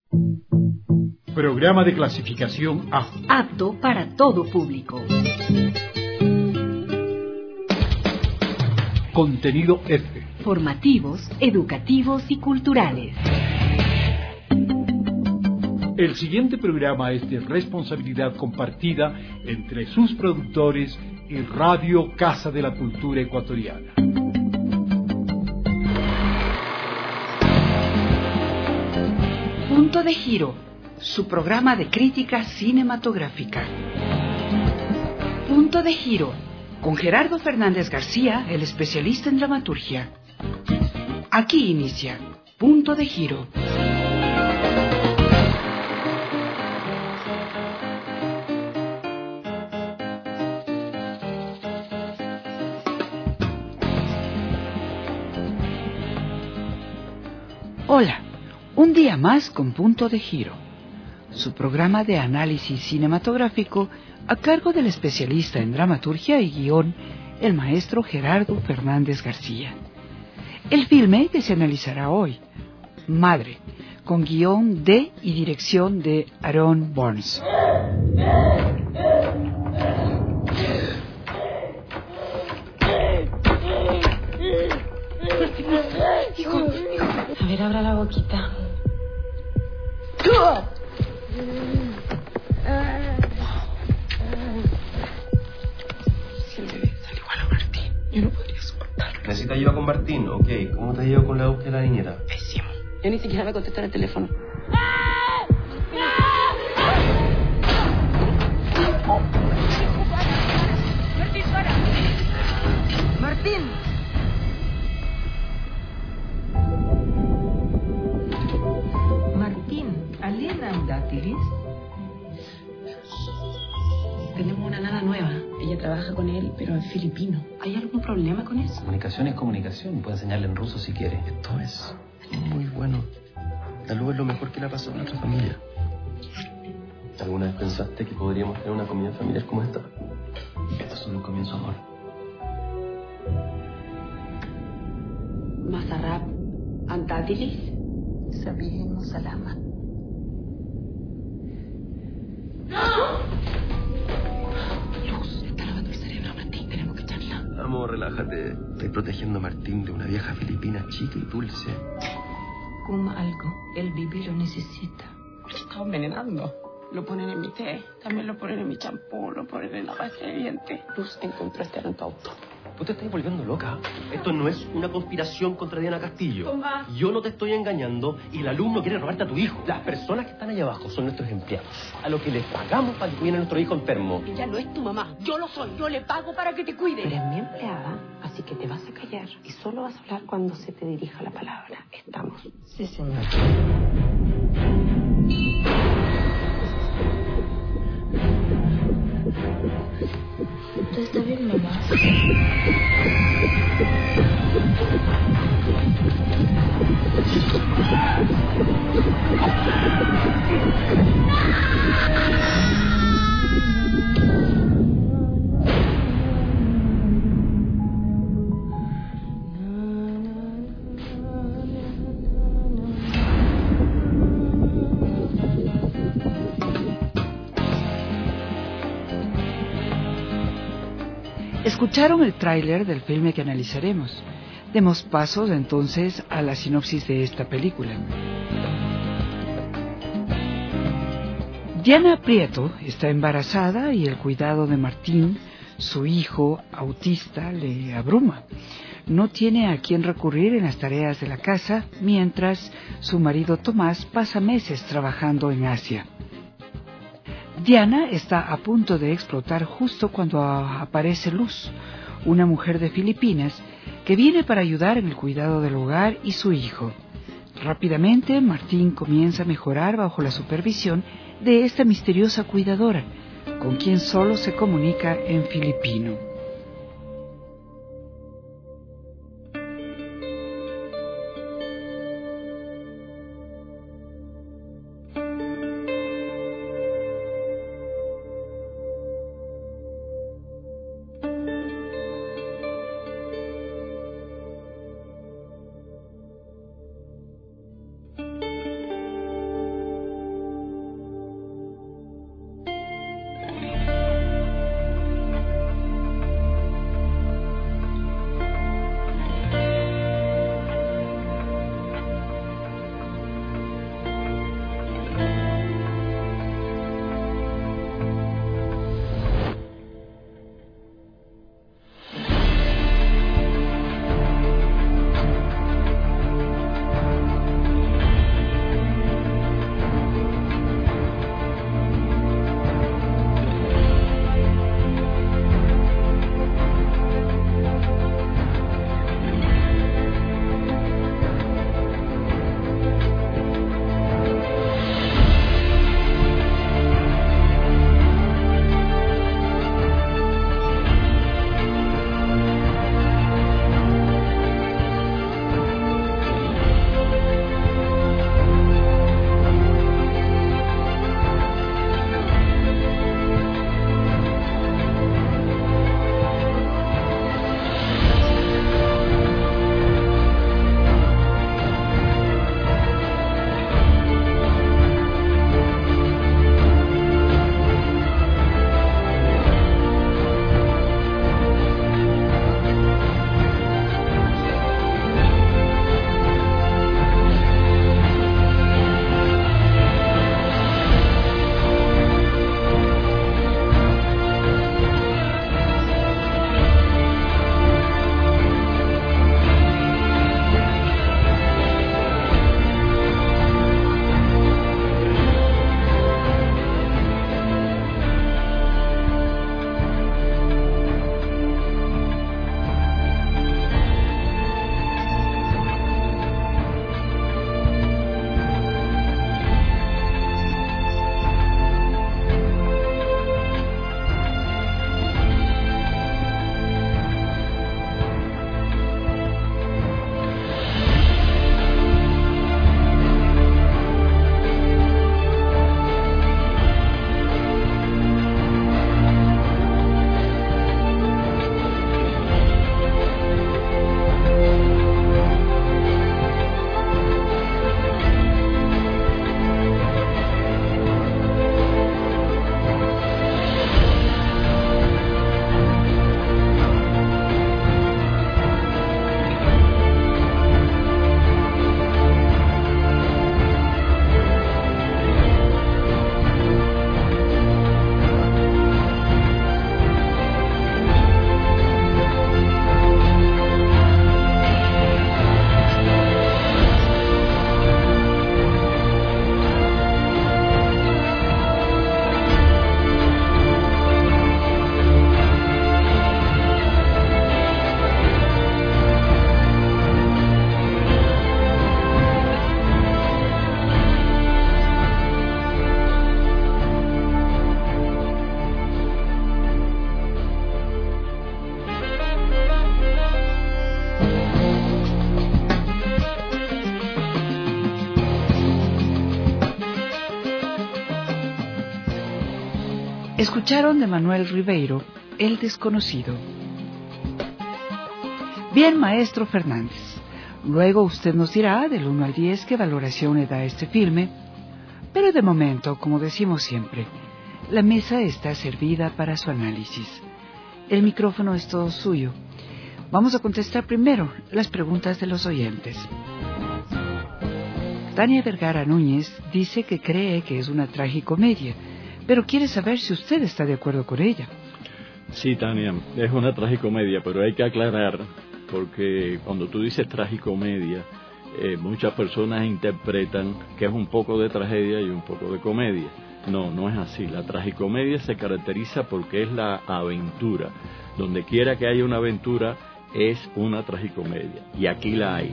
Programa de clasificación A. Apto para todo público. Contenido F. Formativos, educativos y culturales. El siguiente programa es de responsabilidad compartida entre sus productores y Radio Casa de la Cultura Ecuatoriana. Punto de Giro, su programa de crítica cinematográfica. Punto de Giro, con Gerardo Fernández García, el especialista en dramaturgia. Aquí inicia Punto de Giro. Hola, un día más con Punto de Giro, su programa de análisis cinematográfico a cargo del especialista en dramaturgia y guión, el maestro Gerardo Fernández García. El filme que se analizará hoy, Madre, con guión de y dirección de Aaron Burns. Hijo. A ver, abra la boquita. Si el bebé sale igual a Martín, yo no podría soportarlo. ¿Necesita ayuda con Martín? Ok. ¿Cómo te ha ido con la búsqueda de la niñera? Pésimo. Yo ni siquiera me contesté el teléfono. Martín, para. Martín. ¿Alena Andátilis? Tenemos una nana nueva. Ella trabaja con él, pero es filipino. ¿Hay algún problema con eso? Comunicación es comunicación. Puede enseñarle en ruso si quiere. Esto es muy bueno. La luz es lo mejor que le ha pasado a nuestra familia. ¿Alguna vez pensaste que podríamos tener una comida familiar como esta? Esto es solo un comienzo, amor. Masarab Andátilis. Sabihim Salama. Luz, está lavando el cerebro a Martín. Tenemos que echarla. Amor, relájate. Estoy protegiendo a Martín de una vieja filipina chica y dulce. Coma algo. El bebé lo necesita. Se está envenenando. Lo ponen en mi té. También lo ponen en mi champú. Lo ponen en la base de dientes. Luz encontró este en tu auto. Tú te estás volviendo loca. Esto no es una conspiración contra Diana Castillo. Toma. Yo no te estoy engañando y el alumno quiere robarte a tu hijo. Las personas que están allá abajo son nuestros empleados, a los que les pagamos para que cuiden a nuestro hijo enfermo. Ella no es tu mamá. Yo lo soy. Yo le pago para que te cuide. Pero es mi empleada, así que te vas a callar y solo vas a hablar cuando se te dirija la palabra. ¿Estamos? Sí, señor. ¿Todo está bien, mamá? Escucharon el tráiler del filme que analizaremos. Demos pasos entonces a la sinopsis de esta película. Diana Prieto está embarazada y el cuidado de Martín, su hijo autista, le abruma. No tiene a quién recurrir en las tareas de la casa, mientras su marido Tomás pasa meses trabajando en Asia. Diana está a punto de explotar justo cuando aparece Luz, una mujer de Filipinas que viene para ayudar en el cuidado del hogar y su hijo. Rápidamente, Martín comienza a mejorar bajo la supervisión de esta misteriosa cuidadora, con quien solo se comunica en filipino. Escucharon de Manuel Ribeiro, El desconocido. Bien, maestro Fernández, luego usted nos dirá del 1 al 10 qué valoración le da a este filme, pero de momento, como decimos siempre, la mesa está servida para su análisis. El micrófono es todo suyo. Vamos a contestar primero las preguntas de los oyentes. Tania Vergara Núñez dice que cree que es una tragicomedia, pero quiere saber si usted está de acuerdo con ella. Sí, Tania, es una tragicomedia, pero hay que aclarar, porque cuando tú dices tragicomedia, muchas personas interpretan que es un poco de tragedia y un poco de comedia. No, no es así. La tragicomedia se caracteriza porque es la aventura. Donde quiera que haya una aventura, es una tragicomedia, y aquí la hay.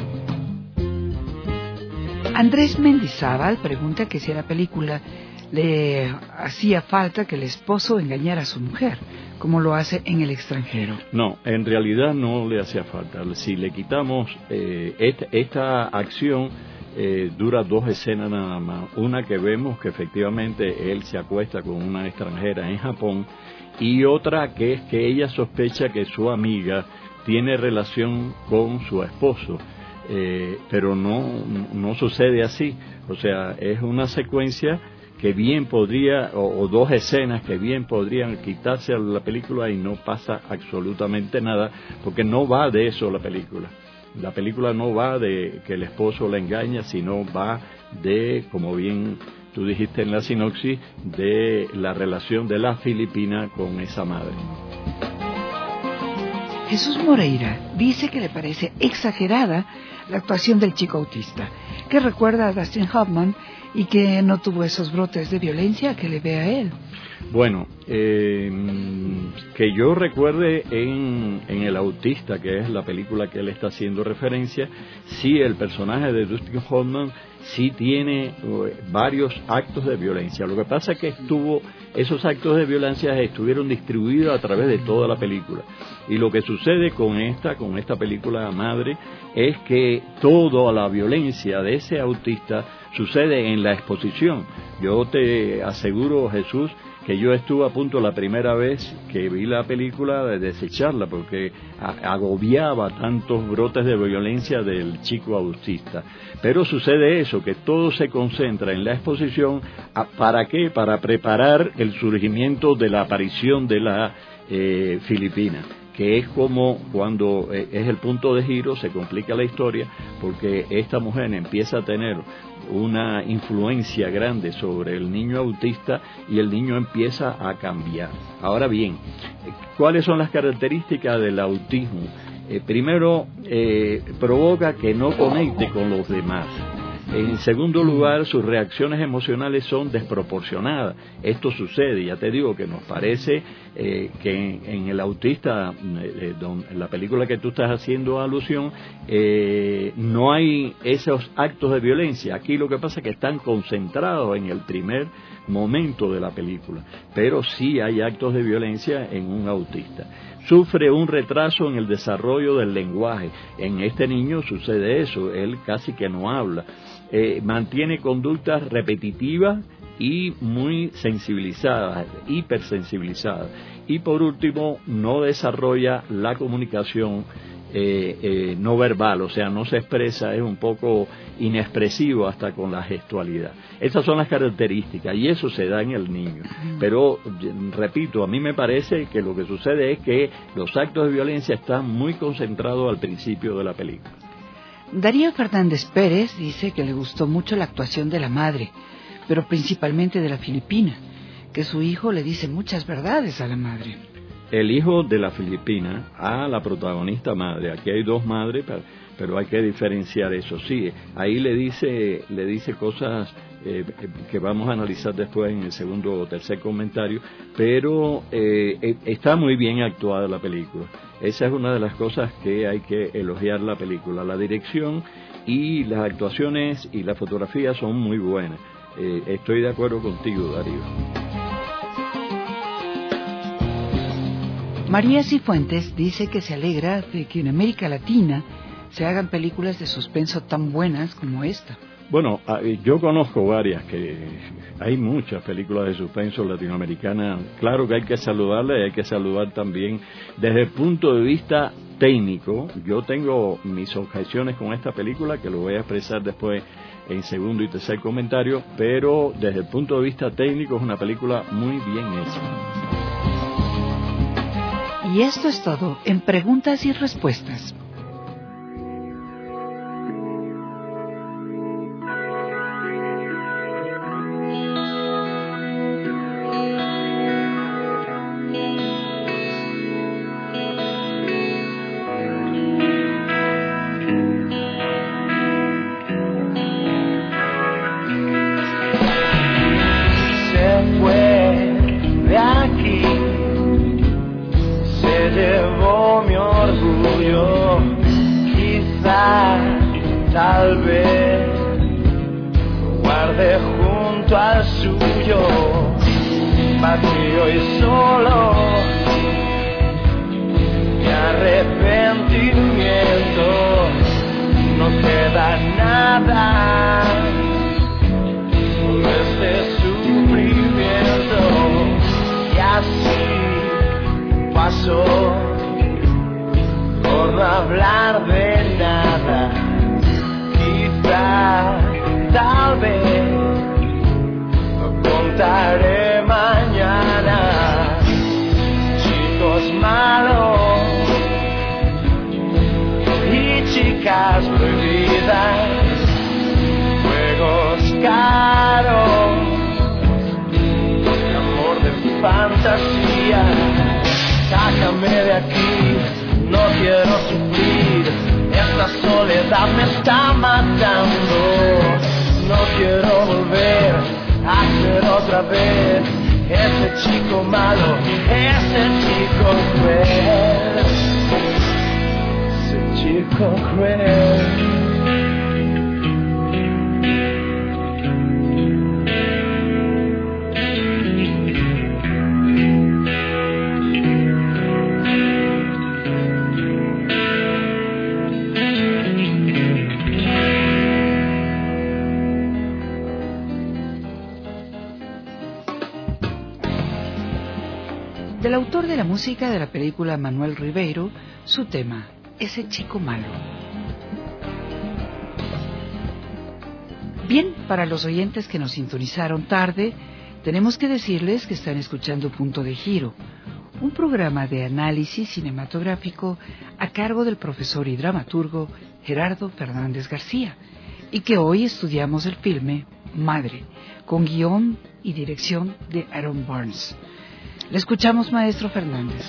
Andrés Mendizábal pregunta que si a la película le hacía falta que el esposo engañara a su mujer, como lo hace en El extranjero. No, en realidad no le hacía falta. Si le quitamos esta acción, dura 2 escenas nada más. Una que vemos que efectivamente él se acuesta con una extranjera en Japón, y otra que es que ella sospecha que su amiga tiene relación con su esposo. Pero no sucede así. O sea, es una secuencia que bien podría, o 2 escenas que bien podrían quitarse a la película y no pasa absolutamente nada, porque no va de eso la película. La película no va de que el esposo la engaña, sino va de, como bien tú dijiste en la sinopsis, de la relación de la filipina con esa madre. Jesús Moreira dice que le parece exagerada la actuación del chico autista, que recuerda a Dustin Hoffman y que no tuvo esos brotes de violencia que le ve a él. Bueno, que yo recuerde en El autista, que es la película que él está haciendo referencia, sí, el personaje de Dustin Hoffman sí tiene varios actos de violencia. Lo que pasa es que esos actos de violencia estuvieron distribuidos a través de toda la película. Y lo que sucede con esta película madre es que toda la violencia de ese autista sucede en la exposición. Yo te aseguro, Jesús, que yo estuve a punto la primera vez que vi la película de desecharla, porque agobiaba tantos brotes de violencia del chico autista. Pero sucede eso, que todo se concentra en la exposición. ¿Para qué? Para preparar el surgimiento de la aparición de la filipina, que es como cuando es el punto de giro, se complica la historia, porque esta mujer empieza a tener una influencia grande sobre el niño autista y el niño empieza a cambiar. Ahora bien, ¿cuáles son las características del autismo? Primero, provoca que no conecte con los demás. En segundo lugar, sus reacciones emocionales son desproporcionadas. Esto sucede, ya te digo, que nos parece que en El autista, en la película que tú estás haciendo alusión, no hay esos actos de violencia. Aquí lo que pasa es que están concentrados en el primer momento de la película, pero sí hay actos de violencia en un autista. Sufre un retraso en el desarrollo del lenguaje. En este niño sucede eso, él casi que no habla. Mantiene conductas repetitivas y muy sensibilizadas, hipersensibilizadas. Y por último, no desarrolla la comunicación no verbal, o sea, no se expresa, es un poco inexpresivo hasta con la gestualidad. Esas son las características y eso se da en el niño. Pero, repito, a mí me parece que lo que sucede es que los actos de violencia están muy concentrados al principio de la película. Darío Fernández Pérez dice que le gustó mucho la actuación de la madre, pero principalmente de la filipina, que su hijo le dice muchas verdades a la madre. El hijo de la filipina a la protagonista madre. Aquí hay 2 madres, pero hay que diferenciar eso. Sí, ahí le dice cosas que vamos a analizar después en el segundo o tercer comentario, pero está muy bien actuada la película. Esa es una de las cosas que hay que elogiar la película. La dirección y las actuaciones y la fotografía son muy buenas. Estoy de acuerdo contigo, Darío. María Cifuentes dice que se alegra de que en América Latina se hagan películas de suspenso tan buenas como esta. Bueno, yo conozco varias, que hay muchas películas de suspenso latinoamericanas. Claro que hay que saludarlas y hay que saludar también desde el punto de vista técnico. Yo tengo mis objeciones con esta película, que lo voy a expresar después en segundo y tercer comentario, pero desde el punto de vista técnico es una película muy bien hecha. Y esto es todo en Preguntas y Respuestas. Tal vez lo guarde junto al suyo, vacío y solo. Mi arrepentimiento, no queda nada, solo este sufrimiento. Y así pasó, por no hablar de nada. Tal vez lo contaré mañana. Chicos malos y chicas prohibidas, juegos caros, amor de fantasía. Sácame de aquí, no quiero sufrir. Esta soledad me está matando. No quiero volver a ser otra vez ese chico malo, ese chico cruel, ese chico cruel. Del autor de la música de la película Manuel Ribeiro, su tema, Ese chico malo. Bien, para los oyentes que nos sintonizaron tarde, tenemos que decirles que están escuchando Punto de Giro, un programa de análisis cinematográfico a cargo del profesor y dramaturgo Gerardo Fernández García, y que hoy estudiamos el filme Madre, con guión y dirección de Aaron Burns. Le escuchamos, maestro Fernández.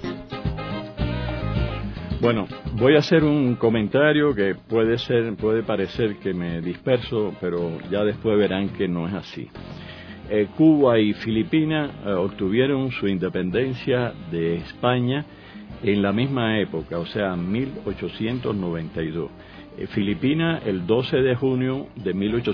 Bueno, voy a hacer un comentario que puede parecer que me disperso, pero ya después verán que no es así. Cuba y Filipinas obtuvieron su independencia de España en la misma época, o sea, 1892. Filipinas el 12 de junio de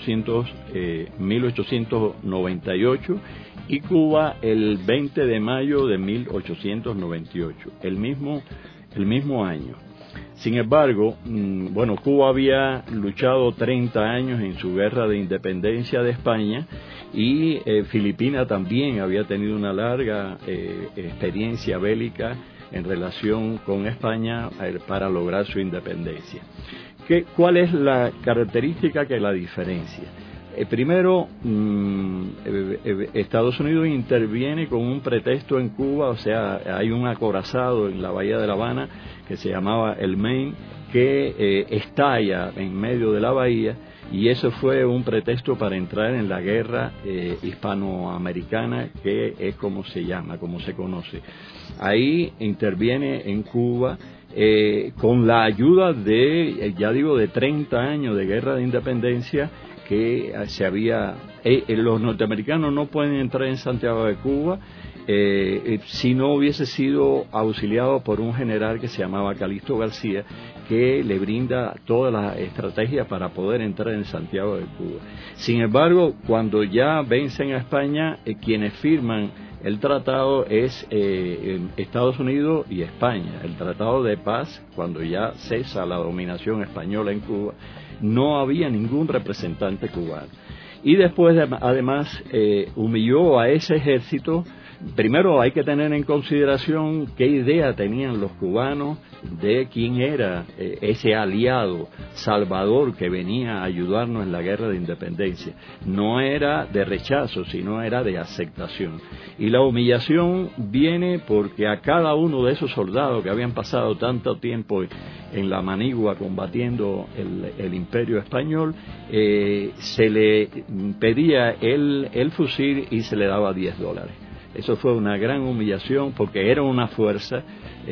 1898 y Cuba el 20 de mayo de 1898, el mismo año. Sin embargo, Cuba había luchado 30 años en su guerra de independencia de España y Filipinas también había tenido una larga experiencia bélica en relación con España para lograr su independencia. ¿Cuál es la característica que la diferencia? Primero, Estados Unidos interviene con un pretexto en Cuba, o sea, hay un acorazado en la bahía de La Habana que se llamaba el Maine, que estalla en medio de la bahía, y eso fue un pretexto para entrar en la guerra hispanoamericana, que es como se llama, como se conoce. Ahí interviene en Cuba con la ayuda de 30 años de guerra de independencia que se había... los norteamericanos no pueden entrar en Santiago de Cuba si no hubiese sido auxiliado por un general que se llamaba Calixto García, que le brinda todas las estrategias para poder entrar en Santiago de Cuba. Sin embargo, cuando ya vencen a España, quienes firman el tratado es Estados Unidos y España. El tratado de paz, cuando ya cesa la dominación española en Cuba, no había ningún representante cubano. Y después, además, humilló a ese ejército. Primero hay que tener en consideración qué idea tenían los cubanos de quién era ese aliado salvador que venía a ayudarnos en la guerra de independencia. No era de rechazo, sino era de aceptación. Y la humillación viene porque a cada uno de esos soldados que habían pasado tanto tiempo en la manigua combatiendo el imperio español, se le pedía el fusil y se le daba $10. Eso fue una gran humillación porque era una fuerza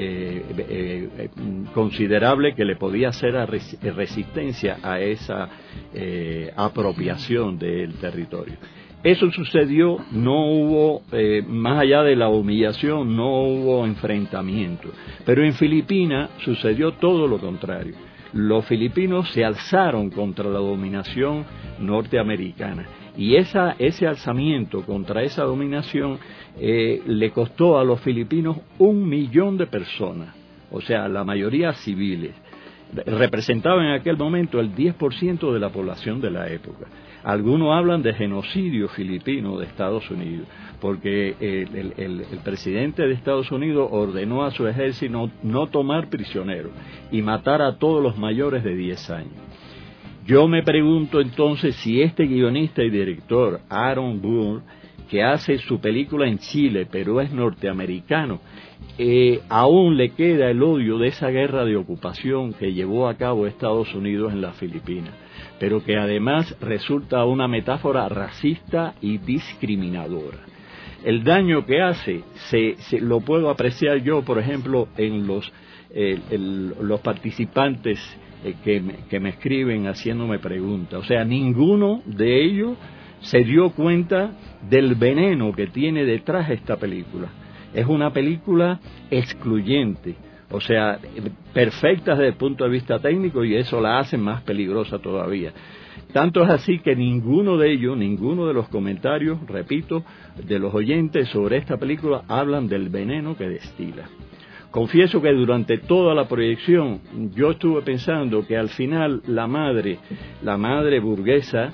considerable que le podía hacer resistencia a esa apropiación del territorio. Eso sucedió, no hubo, más allá de la humillación, no hubo enfrentamiento. Pero en Filipinas sucedió todo lo contrario. Los filipinos se alzaron contra la dominación norteamericana. Y ese alzamiento contra esa dominación le costó a los filipinos 1 millón de personas, o sea, la mayoría civiles. Representaban en aquel momento el 10% de la población de la época. Algunos hablan de genocidio filipino de Estados Unidos, porque el presidente de Estados Unidos ordenó a su ejército no tomar prisioneros y matar a todos los mayores de 10 años. Yo me pregunto entonces si este guionista y director, Aaron Burr, que hace su película en Chile, pero es norteamericano, aún le queda el odio de esa guerra de ocupación que llevó a cabo Estados Unidos en las Filipinas, pero que además resulta una metáfora racista y discriminadora. El daño que hace lo puedo apreciar yo, por ejemplo, en los participantes que me escriben haciéndome preguntas. O sea, ninguno de ellos se dio cuenta del veneno que tiene detrás esta película. Es una película excluyente, o sea, perfecta desde el punto de vista técnico, y eso la hace más peligrosa todavía. Tanto es así que ninguno de los comentarios, repito, de los oyentes sobre esta película hablan del veneno que destila. Confieso que durante toda la proyección yo estuve pensando que al final la madre burguesa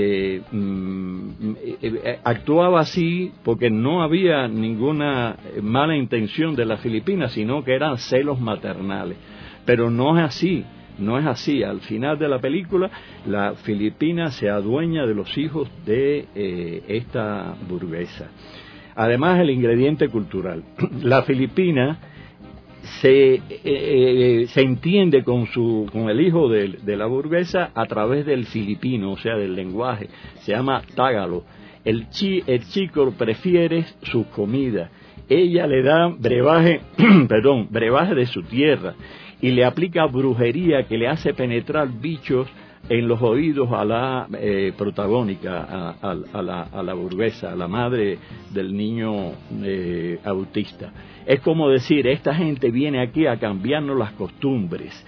actuaba así porque no había ninguna mala intención de las Filipinas, sino que eran celos maternales. Pero no es así. No es así. Al final de la película, la Filipina se adueña de los hijos de esta burguesa. Además, el ingrediente cultural. La Filipina se entiende con el hijo de la burguesa a través del filipino, o sea, del lenguaje. Se llama Tagalog. El chico prefiere su comida. Ella le da brebaje de su tierra, y le aplica brujería que le hace penetrar bichos en los oídos a la protagónica, a la burguesa, a la madre del niño autista. Es como decir, esta gente viene aquí a cambiarnos las costumbres,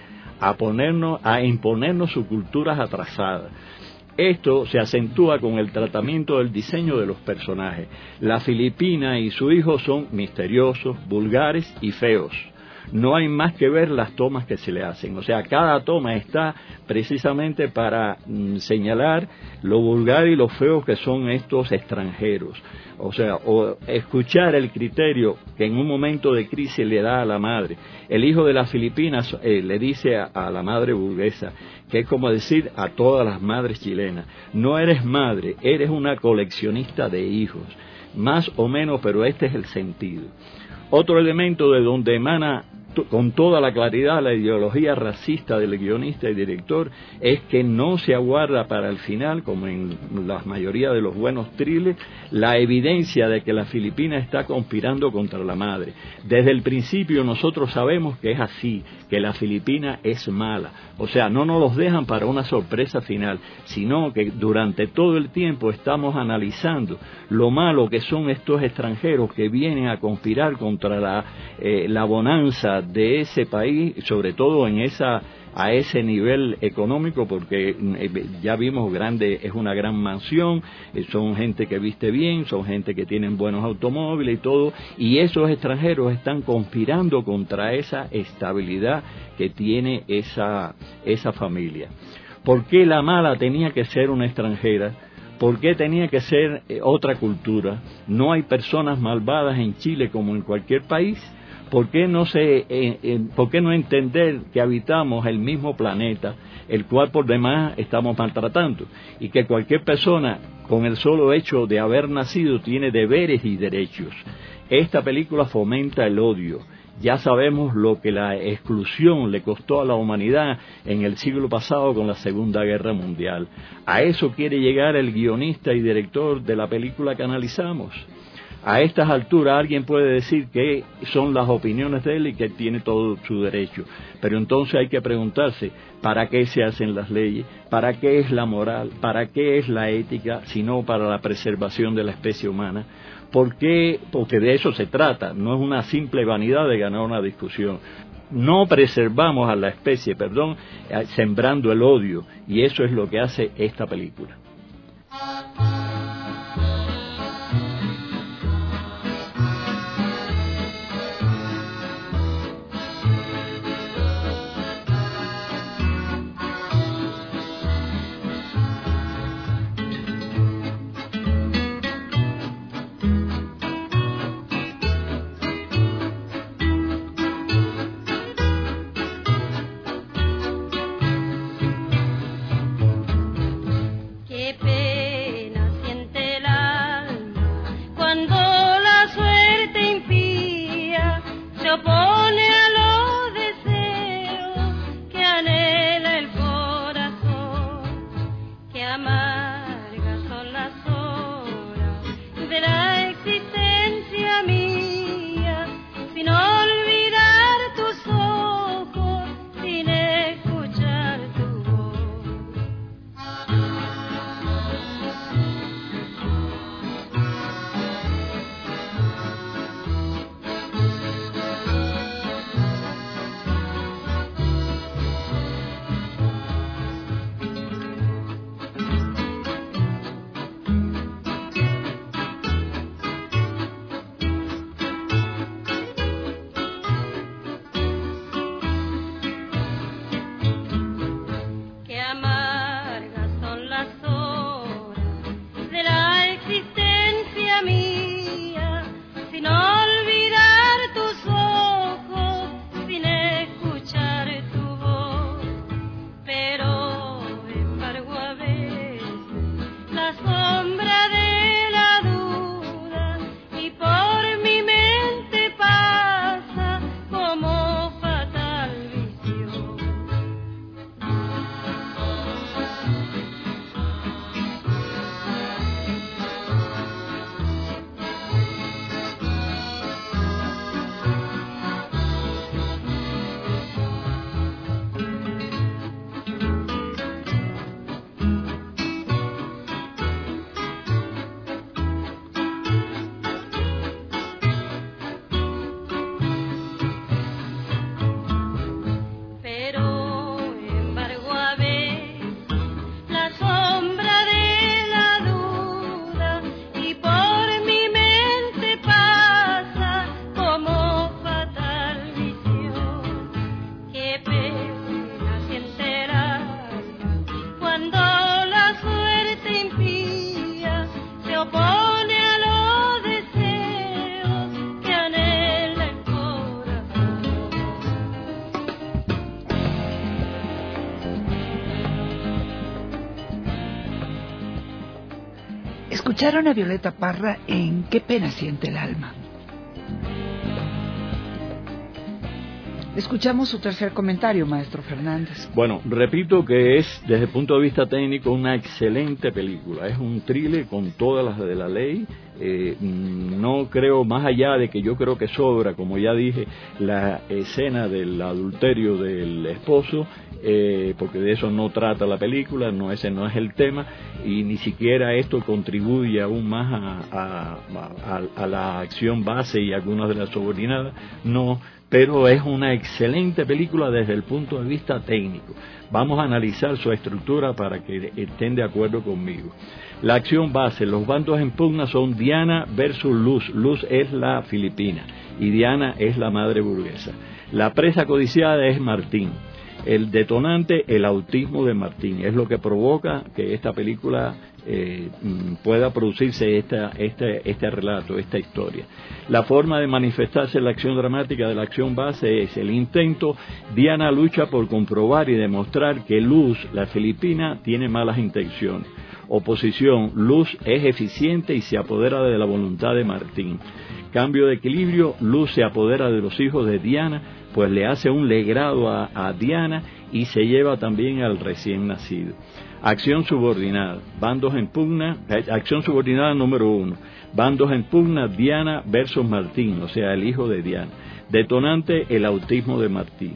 a imponernos sus culturas atrasadas. Esto se acentúa con el tratamiento del diseño de los personajes. La Filipina y su hijo son misteriosos, vulgares y feos. No hay más que ver las tomas que se le hacen. O sea, cada toma está precisamente para señalar lo vulgar y lo feo que son estos extranjeros. O sea, o escuchar el criterio que en un momento de crisis le da a la madre. El hijo de las Filipinas le dice a la madre burguesa, que es como decir a todas las madres chilenas, no eres madre, eres una coleccionista de hijos. Más o menos, pero este es el sentido. Otro elemento de donde emana con toda la claridad la ideología racista del guionista y director es que no se aguarda para el final, como en la mayoría de los buenos thrillers, la evidencia de que la Filipina está conspirando contra la madre. Desde el principio nosotros sabemos que es así, que la Filipina es mala. O sea, no nos los dejan para una sorpresa final, sino que durante todo el tiempo estamos analizando lo malo que son estos extranjeros que vienen a conspirar contra la bonanza de ese país, sobre todo a ese nivel económico, porque ya vimos es una gran mansión, son gente que viste bien, son gente que tienen buenos automóviles y todo, y esos extranjeros están conspirando contra esa estabilidad que tiene esa familia. ¿Por qué la mala tenía que ser una extranjera? ¿Por qué tenía que ser otra cultura? ¿No hay personas malvadas en Chile como en cualquier país? ¿Por qué no entender que habitamos el mismo planeta, el cual por demás estamos maltratando? Y que cualquier persona, con el solo hecho de haber nacido, tiene deberes y derechos. Esta película fomenta el odio. Ya sabemos lo que la exclusión le costó a la humanidad en el siglo pasado con la Segunda Guerra Mundial. A eso quiere llegar el guionista y director de la película que analizamos. A estas alturas alguien puede decir que son las opiniones de él y que tiene todo su derecho, pero entonces hay que preguntarse, ¿para qué se hacen las leyes? ¿Para qué es la moral? ¿Para qué es la ética? Sino para la preservación de la especie humana. ¿Por qué? Porque de eso se trata, no es una simple vanidad de ganar una discusión. No preservamos a la especie, sembrando el odio, y eso es lo que hace esta película. Escucharon a Violeta Parra en Qué pena siente el alma. Escuchamos su tercer comentario, maestro Fernández. Bueno, repito que es, desde el punto de vista técnico, una excelente película. Es un thriller con todas las de la ley. No creo, más allá de que yo creo que sobra, como ya dije, la escena del adulterio del esposo, porque de eso no trata la película, ese no es el tema, y ni siquiera esto contribuye aún más a la acción base y algunas de las subordinadas, no. Pero es una excelente película desde el punto de vista técnico. Vamos a analizar su estructura para que estén de acuerdo conmigo. La acción base, los bandos en pugna son Diana versus Luz. Luz es la filipina y Diana es la madre burguesa. La presa codiciada es Martín. El detonante, el autismo de Martín, es lo que provoca que esta película pueda producirse este relato, esta historia. La forma de manifestarse la acción dramática de la acción base es el intento. Diana lucha por comprobar y demostrar que Luz, la filipina, tiene malas intenciones. Oposición, Luz es eficiente y se apodera de la voluntad de Martín. Cambio de equilibrio, Luz se apodera de los hijos de Diana, pues le hace un legrado a Diana y se lleva también al recién nacido. Acción subordinada, bandos en pugna, acción subordinada número 1, bandos en pugna, Diana versus Martín, o sea, el hijo de Diana. Detonante, el autismo de Martín.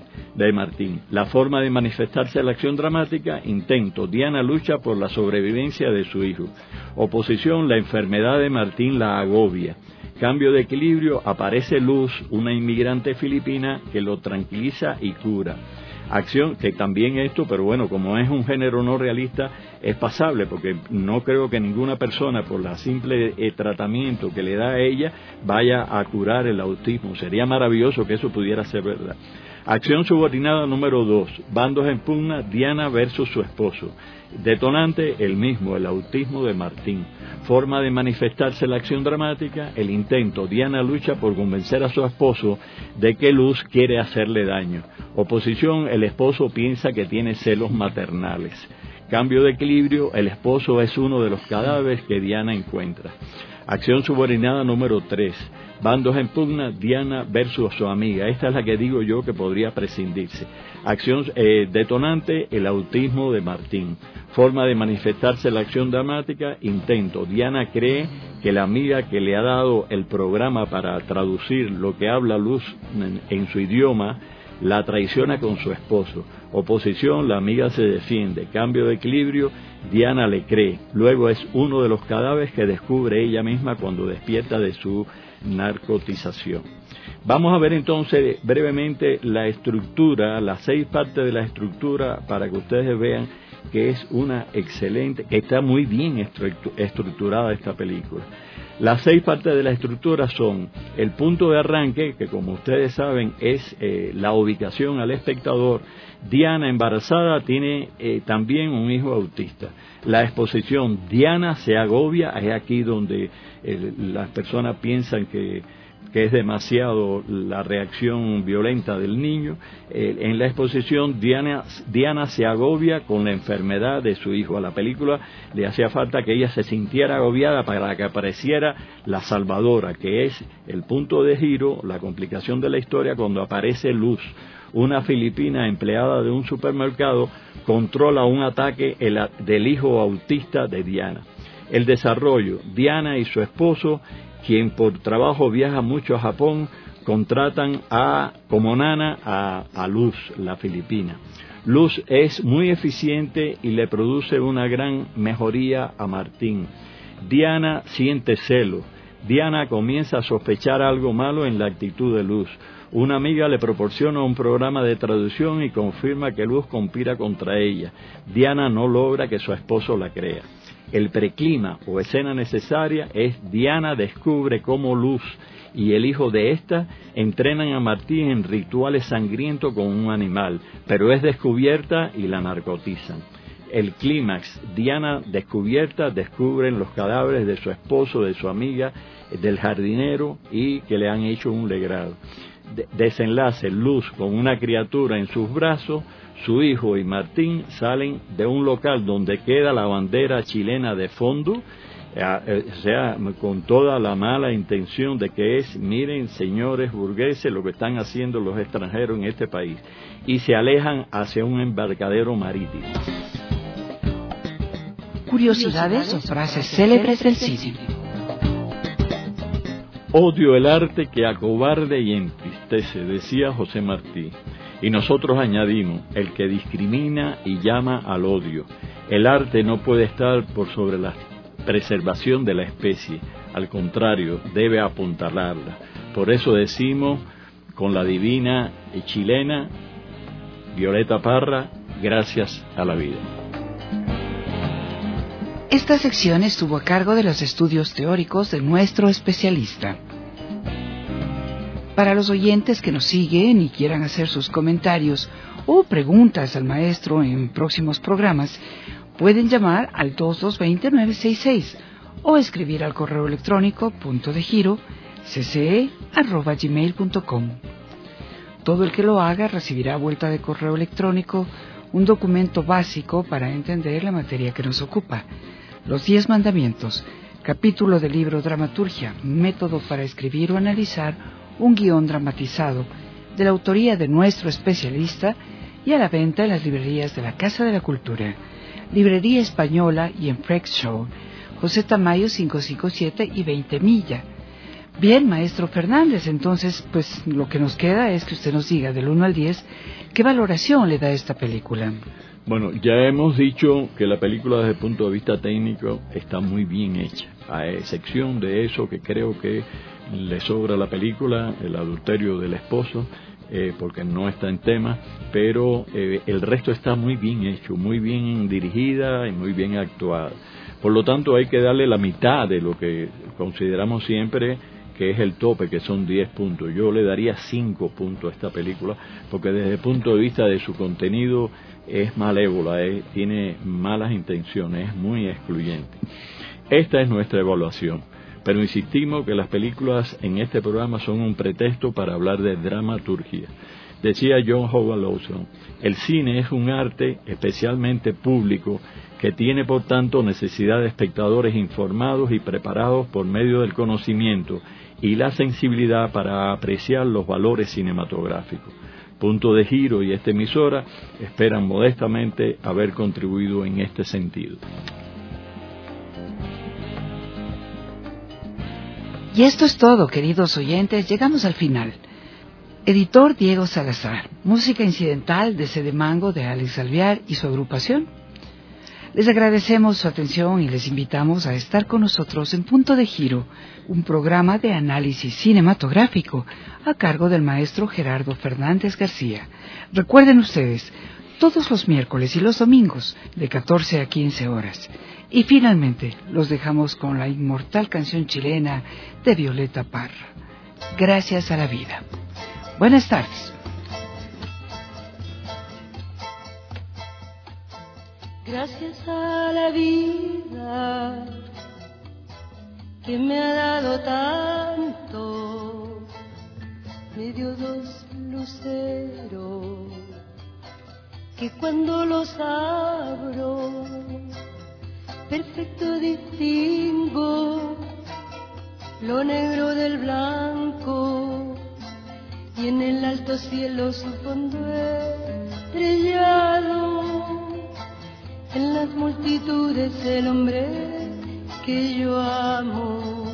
La forma de manifestarse la acción dramática, intento, Diana lucha por la sobrevivencia de su hijo. Oposición, la enfermedad de Martín la agobia. Cambio de equilibrio, aparece Luz, una inmigrante filipina que lo tranquiliza y cura. Acción, que también esto, pero bueno, como es un género no realista, es pasable, porque no creo que ninguna persona, por la simple tratamiento que le da a ella, vaya a curar el autismo. Sería maravilloso que eso pudiera ser verdad. Acción subordinada número 2, bandos en pugna, Diana versus su esposo. Detonante, el mismo, el autismo de Martín. Forma de manifestarse la acción dramática, el intento, Diana lucha por convencer a su esposo de que Luz quiere hacerle daño. Oposición, el esposo piensa que tiene celos maternales. Cambio de equilibrio, el esposo es uno de los cadáveres que Diana encuentra. Acción subordinada número 3, bandos en pugna, Diana versus su amiga. Esta es la que digo yo que podría prescindirse. Acción detonante, el autismo de Martín. Forma de manifestarse la acción dramática, intento. Diana cree que la amiga que le ha dado el programa para traducir lo que habla Luz en su idioma, la traiciona con su esposo. Oposición, la amiga se defiende. Cambio de equilibrio, Diana le cree. Luego es uno de los cadáveres que descubre ella misma cuando despierta de su narcotización. Vamos a ver entonces brevemente la estructura, las 6 partes de la estructura, para que ustedes vean que es una excelente, que está muy bien estructurada esta película. Las 6 partes de la estructura son el punto de arranque, que como ustedes saben es la ubicación al espectador. Diana embarazada tiene también un hijo autista. La exposición, Diana se agobia, es aquí donde las personas piensan que es demasiado la reacción violenta del niño. En la exposición, Diana se agobia con la enfermedad de su hijo. A la película le hacía falta que ella se sintiera agobiada para que apareciera la salvadora, que es el punto de giro, la complicación de la historia, cuando aparece Luz. Una filipina empleada de un supermercado controla un ataque del hijo autista de Diana. El desarrollo, Diana y su esposo, quien por trabajo viaja mucho a Japón, contratan como nana a Luz, la filipina. Luz es muy eficiente y le produce una gran mejoría a Martín. Diana siente celo. Diana comienza a sospechar algo malo en la actitud de Luz. Una amiga le proporciona un programa de traducción y confirma que Luz conspira contra ella. Diana no logra que su esposo la crea. El preclima o escena necesaria es Diana descubre cómo Luz y el hijo de esta entrenan a Martín en rituales sangrientos con un animal, pero es descubierta y la narcotizan. El clímax, Diana descubierta, descubren los cadáveres de su esposo, de su amiga, del jardinero y que le han hecho un legrado. Desenlace, Luz con una criatura en sus brazos, su hijo y Martín salen de un local donde queda la bandera chilena de fondo, o sea, con toda la mala intención de que miren señores burgueses lo que están haciendo los extranjeros en este país, y se alejan hacia un embarcadero marítimo. Curiosidades o frases célebres del cine. Odio el arte que acobarde y entristece, decía José Martí. Y nosotros añadimos, el que discrimina y llama al odio. El arte no puede estar por sobre la preservación de la especie, al contrario, debe apuntalarla. Por eso decimos, con la divina chilena Violeta Parra, gracias a la vida. Esta sección estuvo a cargo de los estudios teóricos de nuestro especialista. Para los oyentes que nos siguen y quieran hacer sus comentarios o preguntas al maestro en próximos programas, pueden llamar al 2220-966 o escribir al correo electrónico puntodegiro@gmail.com. Todo el que lo haga recibirá a vuelta de correo electrónico un documento básico para entender la materia que nos ocupa: los 10 mandamientos, capítulo del libro Dramaturgia, método para escribir o analizar un guión dramatizado, de la autoría de nuestro especialista, y a la venta en las librerías de la Casa de la Cultura, Librería Española y en Frex Show, José Tamayo 557 y 20 Milla. Bien, maestro Fernández, entonces, pues lo que nos queda es que usted nos diga del 1 al 10 qué valoración le da a esta película. Bueno, ya hemos dicho que la película desde el punto de vista técnico está muy bien hecha, a excepción de eso que creo que le sobra a la película, el adulterio del esposo, porque no está en tema, pero el resto está muy bien hecho, muy bien dirigida y muy bien actuada. Por lo tanto, hay que darle la mitad de lo que consideramos siempre que es el tope, que son 10 puntos. Yo le daría 5 puntos a esta película, porque desde el punto de vista de su contenido es malévola, tiene malas intenciones, es muy excluyente. Esta es nuestra evaluación, pero insistimos que las películas en este programa son un pretexto para hablar de dramaturgia. Decía John Howard Lawson, el cine es un arte especialmente público que tiene por tanto necesidad de espectadores informados y preparados por medio del conocimiento y la sensibilidad para apreciar los valores cinematográficos. Punto de Giro y esta emisora esperan modestamente haber contribuido en este sentido. Y esto es todo, queridos oyentes, llegamos al final. Editor Diego Salazar, música incidental de Cedemango de Alex Alvear y su agrupación. Les agradecemos su atención y les invitamos a estar con nosotros en Punto de Giro, un programa de análisis cinematográfico a cargo del maestro Gerardo Fernández García. Recuerden ustedes, todos los miércoles y los domingos de 14 a 15 horas. Y finalmente, los dejamos con la inmortal canción chilena de Violeta Parra, Gracias a la vida. Buenas tardes. Gracias a la vida que me ha dado tanto, me dio 2 luceros que cuando los abro perfecto distingo lo negro del blanco y en el alto cielo su fondo estrellado. En las multitudes el hombre que yo amo.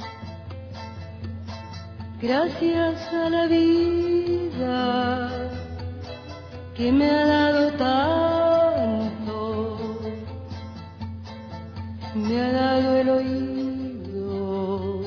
Gracias a la vida que me ha dado tanto, me ha dado el oído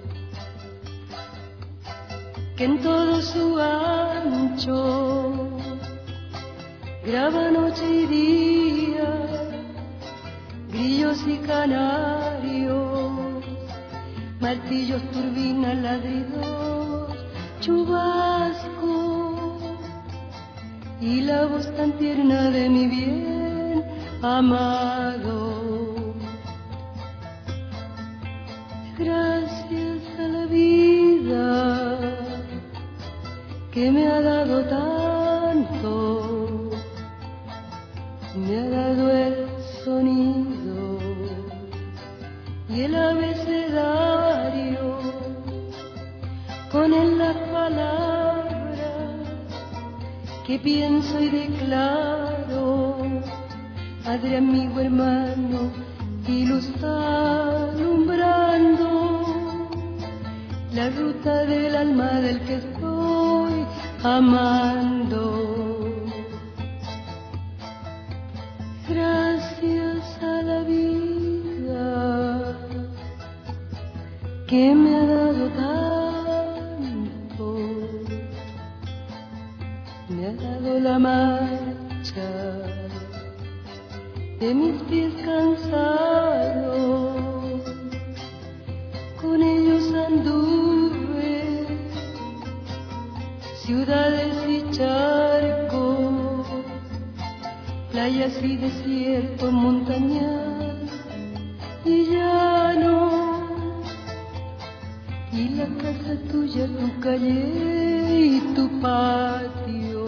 que en todo su ancho graba noche y día, grillos y canarios, martillos, turbinas, ladridos, chubascos, y la voz tan tierna de mi bien amado. Gracias a la vida que me ha dado tanto, me ha dado el sonido y el abecedario, con él las palabras que pienso y declaro, padre, amigo, hermano, y luz alumbrando la ruta del alma del que estoy amando. Gracias a la vida que me ha dado tanto, me ha dado la marcha de mis pies cansados, con ellos anduve ciudades y charcos, playas y desierto, montañas y llano, y la casa tuya, tu calle y tu patio.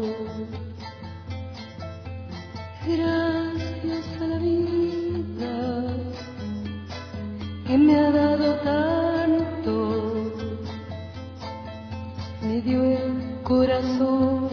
Gracias a la vida que me ha dado tanto, me dio el corazón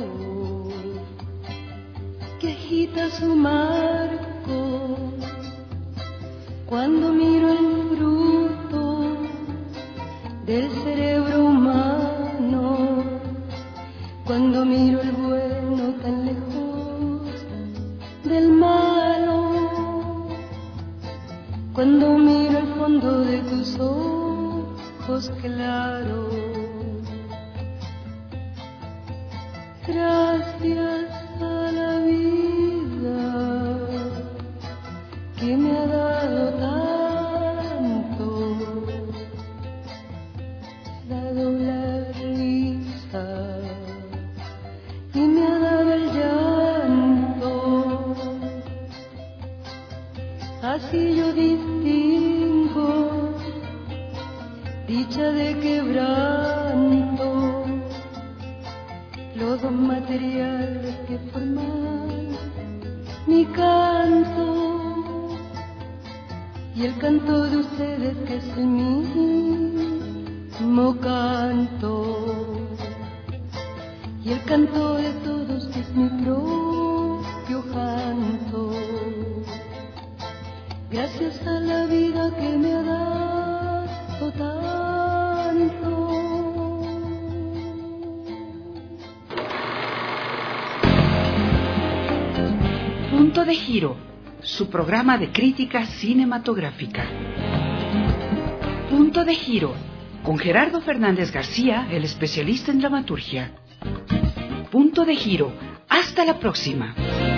que agita su marco cuando miro el fruto del cerebro humano, cuando miro el bueno tan lejos del malo, cuando miro el fondo de tus ojos claros. Gracias a la vida que me ha dado tanto, me ha dado la risa y me ha dado el llanto. Así yo distingo dicha de quebranto, los dos materiales que forman mi canto y el canto de ustedes que es el mismo canto, y el canto de todos que es mi propio canto. Gracias a la vida que me ha dado tanto. Punto de Giro, su programa de crítica cinematográfica. Punto de Giro, con Gerardo Fernández García, el especialista en dramaturgia. Punto de Giro, hasta la próxima.